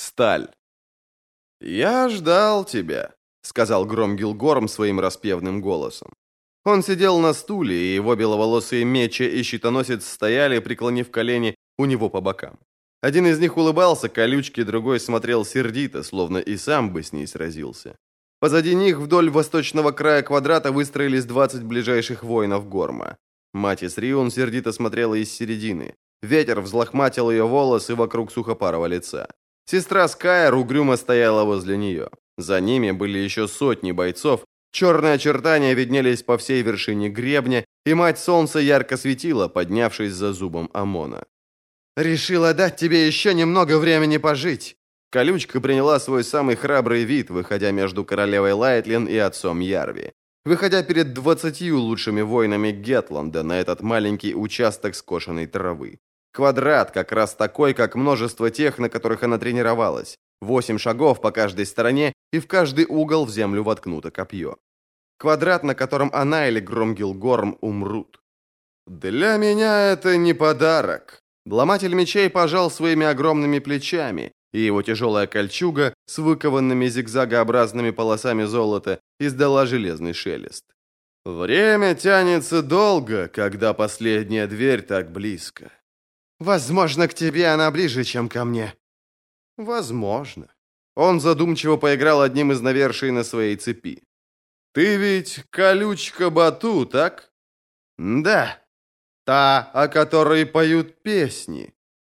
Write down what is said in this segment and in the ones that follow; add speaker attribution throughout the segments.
Speaker 1: Сталь. «Я ждал тебя», — сказал Громгил-Горм своим распевным голосом. Он сидел на стуле, и его беловолосые мечи и щитоносец стояли, преклонив колени у него по бокам. Один из них улыбался колючке, другой смотрел сердито, словно и сам бы с ней сразился. Позади них вдоль восточного края квадрата выстроились 20 ближайших воинов Горма. Матис Рион сердито смотрела из середины. Ветер взлохматил ее волосы вокруг сухопарого лица. Сестра Скайр угрюмо стояла возле нее. За ними были еще сотни бойцов, черные очертания виднелись по всей вершине гребня, и мать солнца ярко светила, поднявшись за зубом Амона. «Решила дать тебе еще немного времени пожить!» Колючка приняла свой самый храбрый вид, выходя между королевой Лайтлин и отцом Ярви. Выходя перед 20 лучшими воинами Гетланда на этот маленький участок скошенной травы. Квадрат как раз такой, как множество тех, на которых она тренировалась. 8 шагов по каждой стороне, и в каждый угол в землю воткнуто копье. Квадрат, на котором она или Громгил-Горм умрут. «Для меня это не подарок». Ломатель мечей пожал своими огромными плечами, и его тяжелая кольчуга с выкованными зигзагообразными полосами золота издала железный шелест. «Время тянется долго, когда последняя дверь так близко». «Возможно, к тебе она ближе, чем ко мне». «Возможно». Он задумчиво поиграл одним из наверший на своей цепи. «Ты ведь колючка Бату, так?» «Да». «Та, о которой поют песни».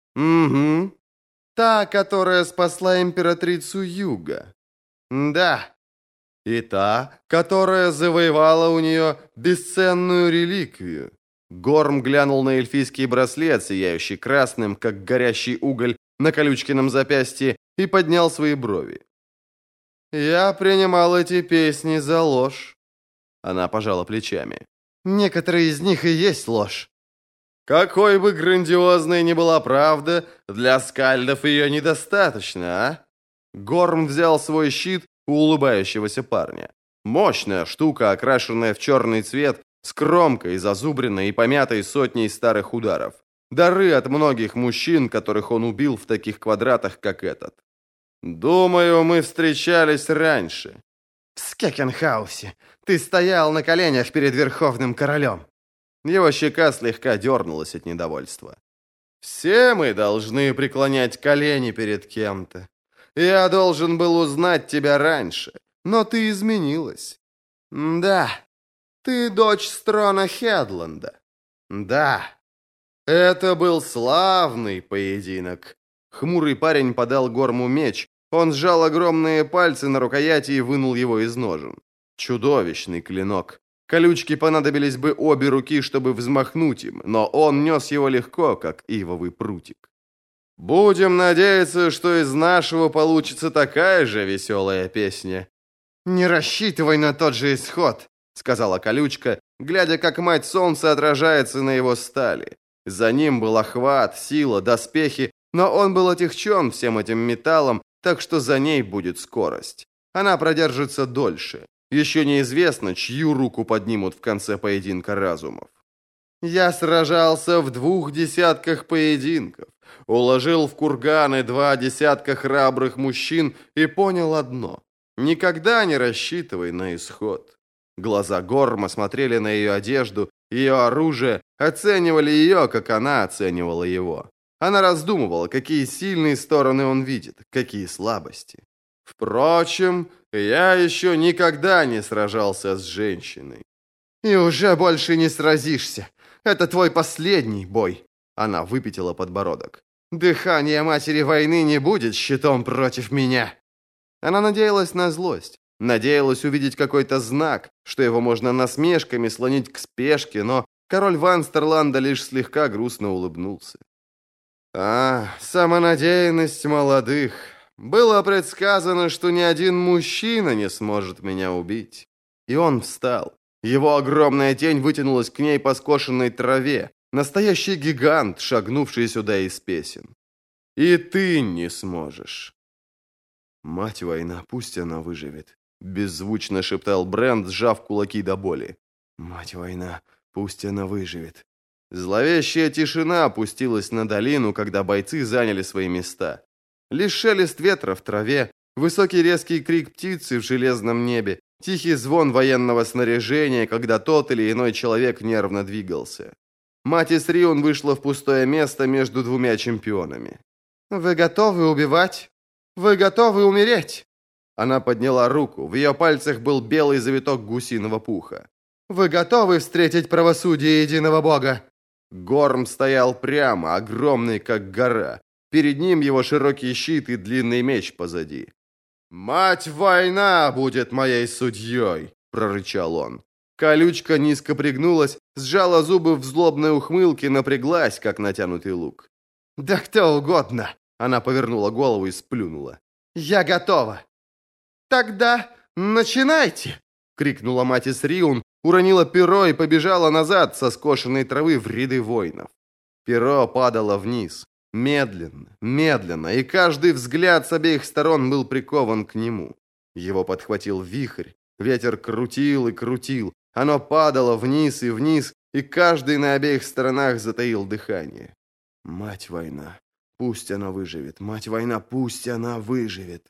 Speaker 1: «Угу». «Та, которая спасла императрицу Юга». «Да». «И та, которая завоевала у нее бесценную реликвию». Горм глянул на эльфийский браслет, сияющий красным, как горящий уголь, на колючкином запястье, и поднял свои брови. «Я принимал эти песни за ложь». Она пожала плечами. «Некоторые из них и есть ложь». «Какой бы грандиозной ни была правда, для скальдов ее недостаточно, а?» Горм взял свой щит у улыбающегося парня. Мощная штука, окрашенная в черный цвет, с кромкой, зазубренной и помятой сотней старых ударов. Дары от многих мужчин, которых он убил в таких квадратах, как этот. «Думаю, мы встречались раньше». «В Скекенхаусе. Ты стоял на коленях перед Верховным Королем». Его щека слегка дернулась от недовольства. «Все мы должны преклонять колени перед кем-то. Я должен был узнать тебя раньше, но ты изменилась». «Да». «Ты дочь Строна Хедланда». «Да». «Это был славный поединок». Хмурый парень подал Горму меч. Он сжал огромные пальцы на рукояти и вынул его из ножен. Чудовищный клинок. Колючке понадобились бы обе руки, чтобы взмахнуть им, но он нес его легко, как ивовый прутик. «Будем надеяться, что из нашего получится такая же веселая песня». «Не рассчитывай на тот же исход», — сказала колючка, глядя, как мать солнца отражается на его стали. За ним был охват, сила, доспехи, но он был отягчен всем этим металлом, так что за ней будет скорость. Она продержится дольше. Еще неизвестно, чью руку поднимут в конце поединка разумов. Я сражался в 2 десятках поединков, уложил в курганы 2 десятка храбрых мужчин и понял одно. Никогда не рассчитывай на исход. Глаза Горма смотрели на ее одежду, ее оружие, оценивали ее, как она оценивала его. Она раздумывала, какие сильные стороны он видит, какие слабости. Впрочем, я еще никогда не сражался с женщиной. И уже больше не сразишься. Это твой последний бой. Она выпятила подбородок. Дыхание матери войны не будет щитом против меня. Она надеялась на злость. Надеялась увидеть какой-то знак, что его можно насмешками слонить к спешке, но король Ванстерланда лишь слегка грустно улыбнулся. Самонадеянность молодых. Было предсказано, что ни один мужчина не сможет меня убить. И он встал. Его огромная тень вытянулась к ней по скошенной траве. Настоящий гигант, шагнувший сюда из песен. И ты не сможешь. Мать война, пусть она выживет. Беззвучно шептал Брент, сжав кулаки до боли. Мать война, пусть она выживет. Зловещая тишина опустилась на долину, когда бойцы заняли свои места. Лишь шелест ветра в траве, высокий резкий крик птицы в железном небе, тихий звон военного снаряжения, когда тот или иной человек нервно двигался. Матис Риун вышла в пустое место между двумя чемпионами. «Вы готовы убивать? Вы готовы умереть?» Она подняла руку, в ее пальцах был белый завиток гусиного пуха. «Вы готовы встретить правосудие единого бога?» Горм стоял прямо, огромный, как гора. Перед ним его широкий щит и длинный меч позади. «Мать-война будет моей судьей!» – прорычал он. Колючка низко пригнулась, сжала зубы в злобной ухмылке, напряглась, как натянутый лук. «Да кто угодно!» – она повернула голову и сплюнула. «Я готова!» «Тогда начинайте!» — крикнула Матис Риун, уронила перо и побежала назад со скошенной травы в ряды воинов. Перо падало вниз, медленно, медленно, и каждый взгляд с обеих сторон был прикован к нему. Его подхватил вихрь, ветер крутил и крутил, оно падало вниз, и каждый на обеих сторонах затаил дыхание. «Мать-война, пусть она выживет, мать-война, пусть она выживет!»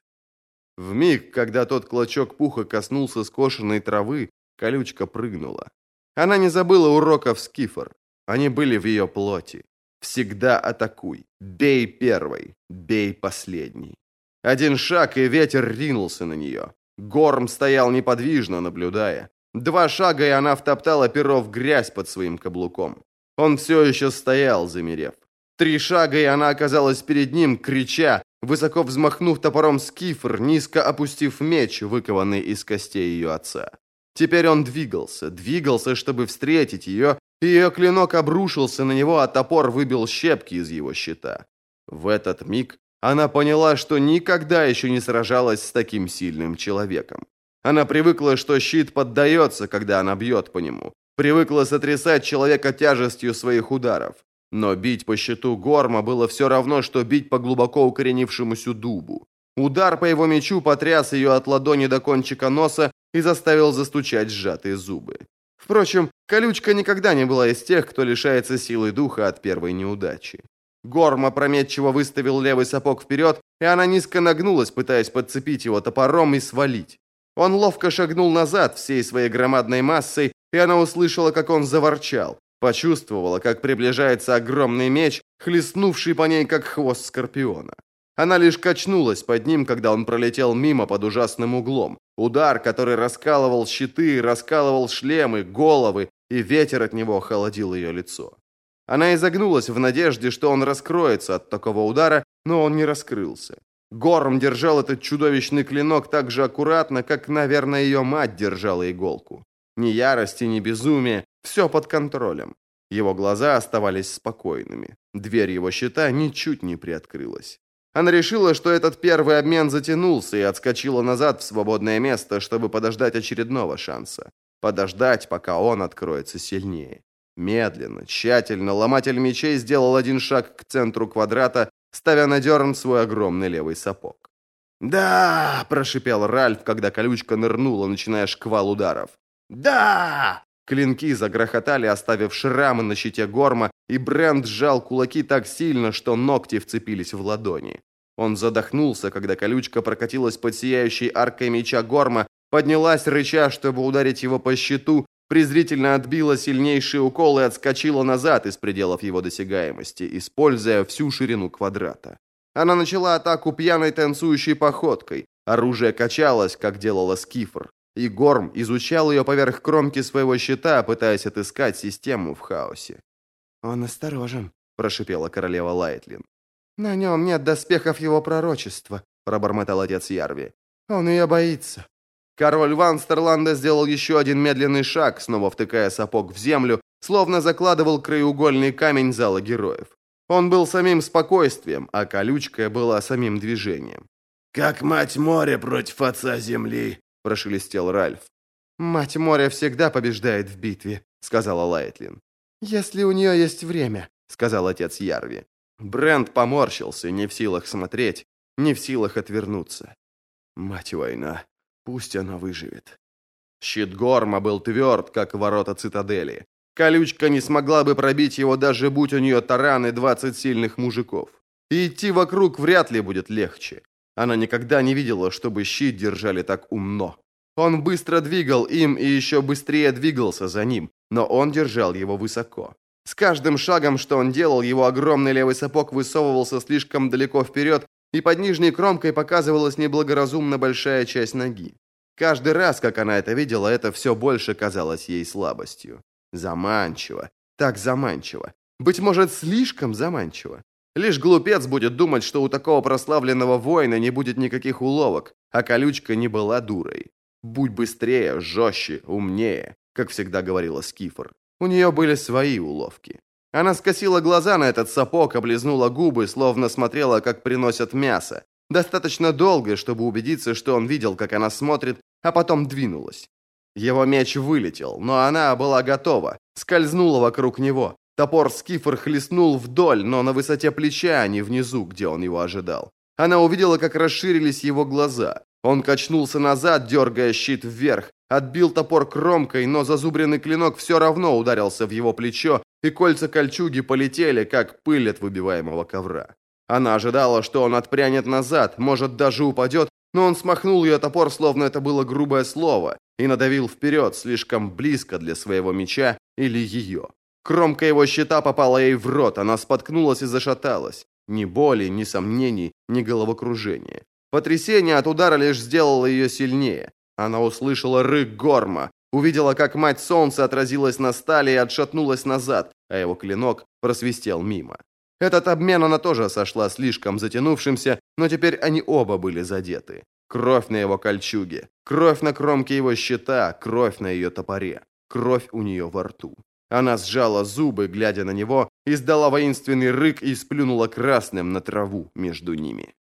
Speaker 1: В миг, когда тот клочок пуха коснулся скошенной травы, колючка прыгнула. Она не забыла уроков Скифор. Они были в ее плоти. Всегда атакуй. Бей первой, бей последней. Один шаг, и ветер ринулся на нее. Горм стоял неподвижно, наблюдая. 2 шага, и она втоптала перо в грязь под своим каблуком. Он все еще стоял, замерев. 3 шага, и она оказалась перед ним, крича, высоко взмахнув топором Скифр, низко опустив меч, выкованный из костей ее отца. Теперь он двигался, чтобы встретить ее, и ее клинок обрушился на него, а топор выбил щепки из его щита. В этот миг она поняла, что никогда еще не сражалась с таким сильным человеком. Она привыкла, что щит поддается, когда она бьет по нему. Привыкла сотрясать человека тяжестью своих ударов. Но бить по щиту Горма было все равно, что бить по глубоко укоренившемуся дубу. Удар по его мечу потряс ее от ладони до кончика носа и заставил застучать сжатые зубы. Впрочем, колючка никогда не была из тех, кто лишается силы духа от первой неудачи. Горм опрометчиво выставил левый сапог вперед, и она низко нагнулась, пытаясь подцепить его топором и свалить. Он ловко шагнул назад всей своей громадной массой, и она услышала, как он заворчал. Почувствовала, как приближается огромный меч, хлестнувший по ней, как хвост скорпиона. Она лишь качнулась под ним, когда он пролетел мимо под ужасным углом. Удар, который раскалывал щиты, раскалывал шлемы, головы, и ветер от него холодил ее лицо. Она изогнулась в надежде, что он раскроется от такого удара, но он не раскрылся. Горм держал этот чудовищный клинок так же аккуратно, как, наверное, ее мать держала иголку. Ни ярости, ни безумия, все под контролем. Его глаза оставались спокойными. Дверь его щита ничуть не приоткрылась. Она решила, что этот первый обмен затянулся, и отскочила назад в свободное место, чтобы подождать очередного шанса. Подождать, пока он откроется сильнее. Медленно, тщательно ломатель мечей сделал один шаг к центру квадрата, ставя на дерн свой огромный левый сапог. «Да!» – прошипел Ральф, когда колючка нырнула, начиная шквал ударов. «Да!» Клинки загрохотали, оставив шрамы на щите Горма, и Брент сжал кулаки так сильно, что ногти вцепились в ладони. Он задохнулся, когда колючка прокатилась под сияющей аркой меча Горма, поднялась, рыча, чтобы ударить его по щиту, презрительно отбила сильнейший укол и отскочила назад из пределов его досягаемости, используя всю ширину квадрата. Она начала атаку пьяной танцующей походкой. Оружие качалось, как делала Скифр. И Горм изучал ее поверх кромки своего щита, пытаясь отыскать систему в хаосе. «Он осторожен», – прошипела королева Лайтлин. «На нем нет доспехов его пророчества», – пробормотал отец Ярви. «Он ее боится». Король Ванстерланда сделал еще один медленный шаг, снова втыкая сапог в землю, словно закладывал краеугольный камень зала героев. Он был самим спокойствием, а колючка была самим движением. «Как мать моря против отца земли», – прошелестел Ральф. «Мать моря всегда побеждает в битве», – сказала Лайтлин. «Если у нее есть время», – сказал отец Ярви. Брент поморщился, не в силах смотреть, не в силах отвернуться. «Мать-война, пусть она выживет». Щит Горма был тверд, как ворота цитадели. Колючка не смогла бы пробить его, даже будь у нее таран и 20 сильных мужиков. и идти вокруг вряд ли будет легче. Она никогда не видела, чтобы щит держали так умно. Он быстро двигал им и еще быстрее двигался за ним, но он держал его высоко. С каждым шагом, что он делал, его огромный левый сапог высовывался слишком далеко вперед, и под нижней кромкой показывалась неблагоразумно большая часть ноги. Каждый раз, как она это видела, это все больше казалось ей слабостью. Заманчиво. Так заманчиво. Быть может, слишком заманчиво. Лишь глупец будет думать, что у такого прославленного воина не будет никаких уловок, а колючка не была дурой. «Будь быстрее, жестче, умнее», как всегда говорила Скифор. У нее были свои уловки. Она скосила глаза на этот сапог, облизнула губы, словно смотрела, как приносят мясо. Достаточно долго, чтобы убедиться, что он видел, как она смотрит, а потом двинулась. Его меч вылетел, но она была готова, скользнула вокруг него. Топор Скифор хлестнул вдоль, но на высоте плеча, а не внизу, где он его ожидал. Она увидела, как расширились его глаза. Он качнулся назад, дергая щит вверх, отбил топор кромкой, но зазубренный клинок все равно ударился в его плечо, и кольца кольчуги полетели, как пыль от выбиваемого ковра. Она ожидала, что он отпрянет назад, может, даже упадет, но он смахнул ее топор, словно это было грубое слово, и надавил вперед, слишком близко для своего меча или ее. Кромка его щита попала ей в рот, она споткнулась и зашаталась. Ни боли, ни сомнений, ни головокружения. Потрясение от удара лишь сделало ее сильнее. Она услышала рык Горма, увидела, как мать солнца отразилась на стали и отшатнулась назад, а его клинок просвистел мимо. Этот обмен она тоже сошла слишком затянувшимся, но теперь они оба были задеты. Кровь на его кольчуге, кровь на кромке его щита, кровь на ее топоре, кровь у нее во рту. Она сжала зубы, глядя на него, издала воинственный рык и сплюнула красным на траву между ними.